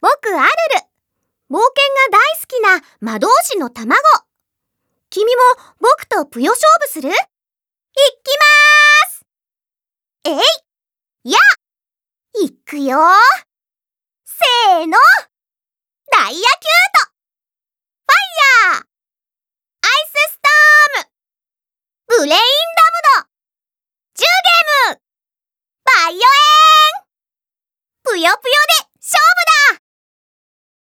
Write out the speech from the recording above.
僕アルル。冒険が大好きな魔導士の卵。君も僕とぷよ勝負する？いきまーす。やいくよー。せーの。ダイヤキュート。ファイヤー。アイスストーム。ブレインダムド。ジュゲム。バイオエン。ぷよぷよで